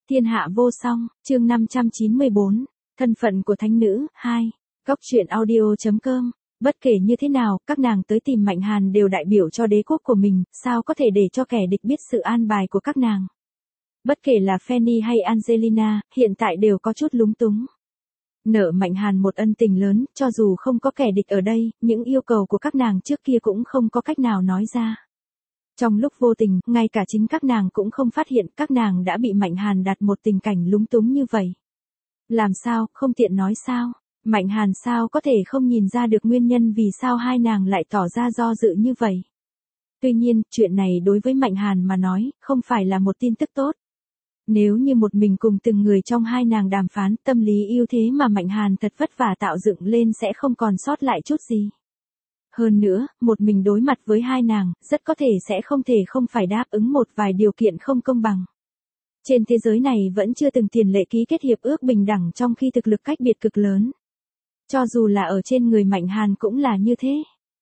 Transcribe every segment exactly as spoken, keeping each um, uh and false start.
Thiên hạ vô song, chương năm trăm chín mươi bốn, thân phận của thánh nữ, hai. Góc truyện audio chấm com. Bất kể như thế nào, các nàng tới tìm Mạnh Hàn đều đại biểu cho đế quốc của mình, sao có thể để cho kẻ địch biết sự an bài của các nàng. Bất kể là Fanny hay Angelina, hiện tại đều có chút lúng túng. Nợ Mạnh Hàn một ân tình lớn, cho dù không có kẻ địch ở đây, những yêu cầu của các nàng trước kia cũng không có cách nào nói ra. Trong lúc vô tình, ngay cả chính các nàng cũng không phát hiện các nàng đã bị Mạnh Hàn đặt một tình cảnh lúng túng như vậy. Làm sao, không tiện nói sao? Mạnh Hàn sao có thể không nhìn ra được nguyên nhân vì sao hai nàng lại tỏ ra do dự như vậy? Tuy nhiên, chuyện này đối với Mạnh Hàn mà nói, không phải là một tin tức tốt. Nếu như một mình cùng từng người trong hai nàng đàm phán, tâm lý ưu thế mà Mạnh Hàn thật vất vả tạo dựng lên sẽ không còn sót lại chút gì. Hơn nữa, một mình đối mặt với hai nàng, rất có thể sẽ không thể không phải đáp ứng một vài điều kiện không công bằng. Trên thế giới này vẫn chưa từng tiền lệ ký kết hiệp ước bình đẳng trong khi thực lực cách biệt cực lớn. Cho dù là ở trên người Mạnh Hàn cũng là như thế.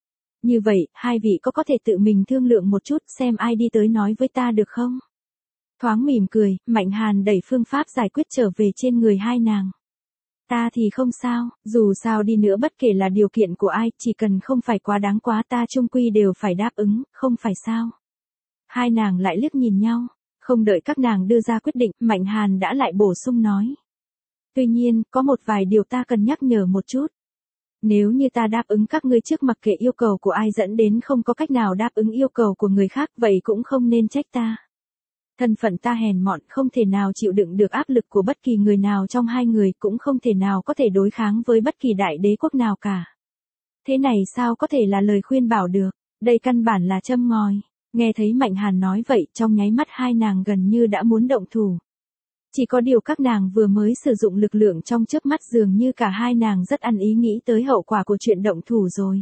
Như vậy, hai vị có có thể tự mình thương lượng một chút xem ai đi tới nói với ta được không? Thoáng mỉm cười, Mạnh Hàn đẩy phương pháp giải quyết trở về trên người hai nàng. Ta thì không sao, dù sao đi nữa bất kể là điều kiện của ai, chỉ cần không phải quá đáng quá ta chung quy đều phải đáp ứng, không phải sao. Hai nàng lại liếc nhìn nhau, không đợi các nàng đưa ra quyết định, Mạnh Hàn đã lại bổ sung nói. Tuy nhiên, có một vài điều ta cần nhắc nhở một chút. Nếu như ta đáp ứng các ngươi trước mặc kệ yêu cầu của ai dẫn đến không có cách nào đáp ứng yêu cầu của người khác, vậy cũng không nên trách ta. Thân phận ta hèn mọn, không thể nào chịu đựng được áp lực của bất kỳ người nào trong hai người, cũng không thể nào có thể đối kháng với bất kỳ đại đế quốc nào cả. Thế này sao có thể là lời khuyên bảo được, đây căn bản là châm ngòi. Nghe thấy Mạnh Hàn nói vậy, trong nháy mắt hai nàng gần như đã muốn động thủ. Chỉ có điều các nàng vừa mới sử dụng lực lượng trong chớp mắt dường như cả hai nàng rất ăn ý nghĩ tới hậu quả của chuyện động thủ rồi.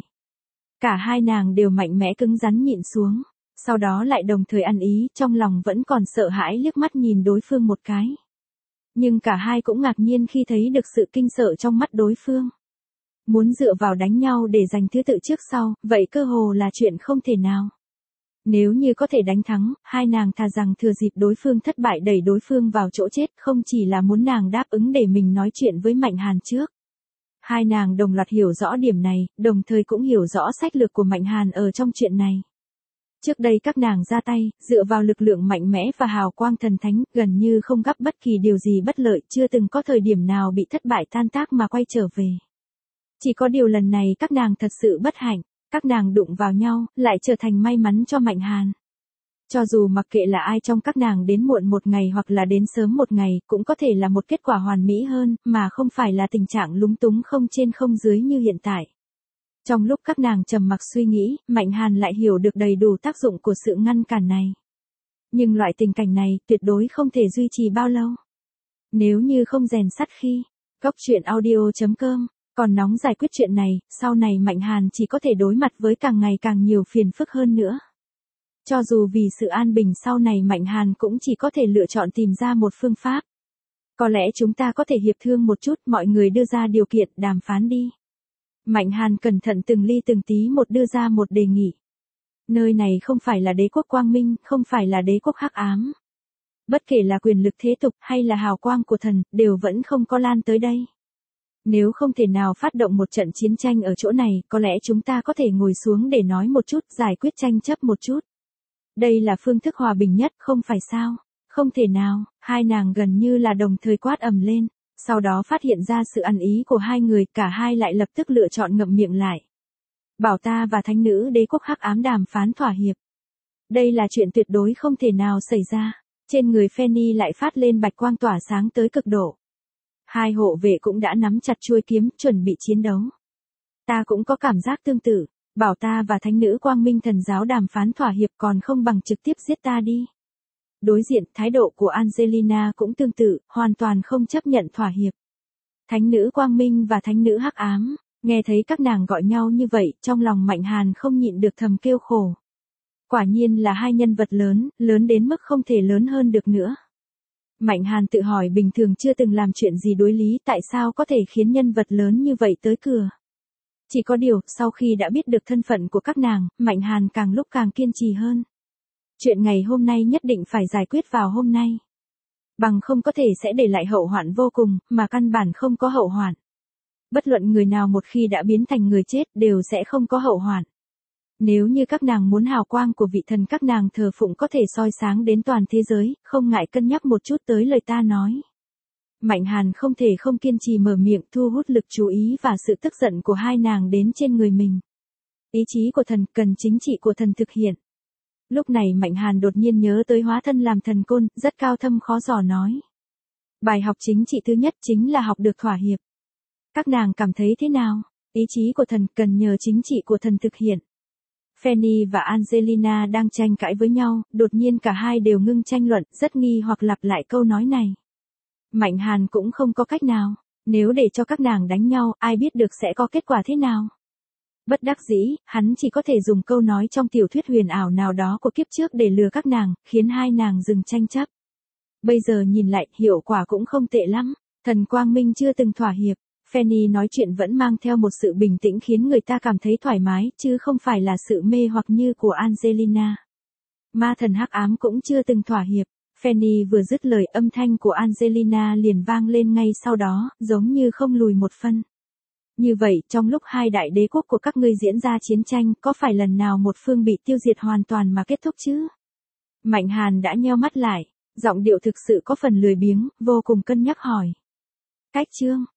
Cả hai nàng đều mạnh mẽ cứng rắn nhịn xuống. Sau đó lại đồng thời ăn ý, trong lòng vẫn còn sợ hãi liếc mắt nhìn đối phương một cái. Nhưng cả hai cũng ngạc nhiên khi thấy được sự kinh sợ trong mắt đối phương. Muốn dựa vào đánh nhau để giành thứ tự trước sau, vậy cơ hồ là chuyện không thể nào. Nếu như có thể đánh thắng, hai nàng thà rằng thừa dịp đối phương thất bại đẩy đối phương vào chỗ chết, không chỉ là muốn nàng đáp ứng để mình nói chuyện với Mạnh Hàn trước. Hai nàng đồng loạt hiểu rõ điểm này, đồng thời cũng hiểu rõ sách lược của Mạnh Hàn ở trong chuyện này. Trước đây các nàng ra tay, dựa vào lực lượng mạnh mẽ và hào quang thần thánh, gần như không gặp bất kỳ điều gì bất lợi, chưa từng có thời điểm nào bị thất bại tan tác mà quay trở về. Chỉ có điều lần này các nàng thật sự bất hạnh, các nàng đụng vào nhau, lại trở thành may mắn cho Mạnh Hàn. Cho dù mặc kệ là ai trong các nàng đến muộn một ngày hoặc là đến sớm một ngày, cũng có thể là một kết quả hoàn mỹ hơn, mà không phải là tình trạng lúng túng không trên không dưới như hiện tại. Trong lúc các nàng trầm mặc suy nghĩ, Mạnh Hàn lại hiểu được đầy đủ tác dụng của sự ngăn cản này. Nhưng loại tình cảnh này tuyệt đối không thể duy trì bao lâu. Nếu như không rèn sắt khi, góc truyện audio chấm com, còn nóng giải quyết chuyện này, sau này Mạnh Hàn chỉ có thể đối mặt với càng ngày càng nhiều phiền phức hơn nữa. Cho dù vì sự an bình sau này Mạnh Hàn cũng chỉ có thể lựa chọn tìm ra một phương pháp. Có lẽ chúng ta có thể hiệp thương một chút, mọi người đưa ra điều kiện đàm phán đi. Mạnh Hàn cẩn thận từng ly từng tí một đưa ra một đề nghị. Nơi này không phải là đế quốc quang minh, không phải là đế quốc hắc ám. Bất kể là quyền lực thế tục hay là hào quang của thần, đều vẫn không có lan tới đây. Nếu không thể nào phát động một trận chiến tranh ở chỗ này, có lẽ chúng ta có thể ngồi xuống để nói một chút, giải quyết tranh chấp một chút. Đây là phương thức hòa bình nhất, không phải sao? Không thể nào, hai nàng gần như là đồng thời quát ầm lên. Sau đó phát hiện ra sự ăn ý của hai người, cả hai lại lập tức lựa chọn ngậm miệng lại. Bảo ta và thánh nữ đế quốc hắc ám đàm phán thỏa hiệp. Đây là chuyện tuyệt đối không thể nào xảy ra. Trên người Fanny lại phát lên bạch quang tỏa sáng tới cực độ. Hai hộ vệ cũng đã nắm chặt chuôi kiếm, chuẩn bị chiến đấu. Ta cũng có cảm giác tương tự, bảo ta và thánh nữ quang minh thần giáo đàm phán thỏa hiệp còn không bằng trực tiếp giết ta đi. Đối diện, thái độ của Angelina cũng tương tự, hoàn toàn không chấp nhận thỏa hiệp. Thánh nữ quang minh và thánh nữ hắc ám, nghe thấy các nàng gọi nhau như vậy, trong lòng Mạnh Hàn không nhịn được thầm kêu khổ. Quả nhiên là hai nhân vật lớn, lớn đến mức không thể lớn hơn được nữa. Mạnh Hàn tự hỏi bình thường chưa từng làm chuyện gì đối lý, tại sao có thể khiến nhân vật lớn như vậy tới cửa. Chỉ có điều, sau khi đã biết được thân phận của các nàng, Mạnh Hàn càng lúc càng kiên trì hơn. Chuyện ngày hôm nay nhất định phải giải quyết vào hôm nay. Bằng không có thể sẽ để lại hậu hoạn vô cùng, mà căn bản không có hậu hoạn. Bất luận người nào một khi đã biến thành người chết đều sẽ không có hậu hoạn. Nếu như các nàng muốn hào quang của vị thần các nàng thờ phụng có thể soi sáng đến toàn thế giới, không ngại cân nhắc một chút tới lời ta nói. Mạnh Hàn không thể không kiên trì mở miệng thu hút lực chú ý và sự tức giận của hai nàng đến trên người mình. Ý chí của thần cần chính trị của thần thực hiện. Lúc này Mạnh Hàn đột nhiên nhớ tới hóa thân làm thần côn, rất cao thâm khó dò nói. Bài học chính trị thứ nhất chính là học được thỏa hiệp. Các nàng cảm thấy thế nào? Ý chí của thần cần nhờ chính trị của thần thực hiện. Fanny và Angelina đang tranh cãi với nhau, đột nhiên cả hai đều ngưng tranh luận, rất nghi hoặc lặp lại câu nói này. Mạnh Hàn cũng không có cách nào, nếu để cho các nàng đánh nhau, ai biết được sẽ có kết quả thế nào. Bất đắc dĩ, hắn chỉ có thể dùng câu nói trong tiểu thuyết huyền ảo nào đó của kiếp trước để lừa các nàng, khiến hai nàng dừng tranh chấp. Bây giờ nhìn lại, hiệu quả cũng không tệ lắm, thần Quang Minh chưa từng thỏa hiệp. Fanny nói chuyện vẫn mang theo một sự bình tĩnh khiến người ta cảm thấy thoải mái, chứ không phải là sự mê hoặc như của Angelina. Ma thần hắc ám cũng chưa từng thỏa hiệp. Fanny vừa dứt lời, âm thanh của Angelina liền vang lên ngay sau đó, giống như không lùi một phân. Như vậy, trong lúc hai đại đế quốc của các ngươi diễn ra chiến tranh, có phải lần nào một phương bị tiêu diệt hoàn toàn mà kết thúc chứ? Mạnh Hàn đã nheo mắt lại, giọng điệu thực sự có phần lười biếng, vô cùng cân nhắc hỏi. Cách chương